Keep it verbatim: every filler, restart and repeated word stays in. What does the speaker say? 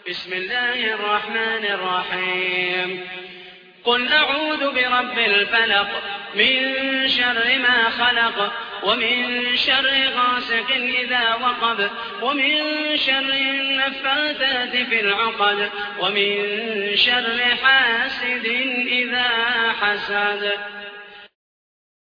بسم الله الرحمن الرحيم قل أعوذ برب الفلق من شر ما خلق ومن شر غاسق إذا وقب ومن شر النفاثات في العقد ومن شر حاسد إذا حسد.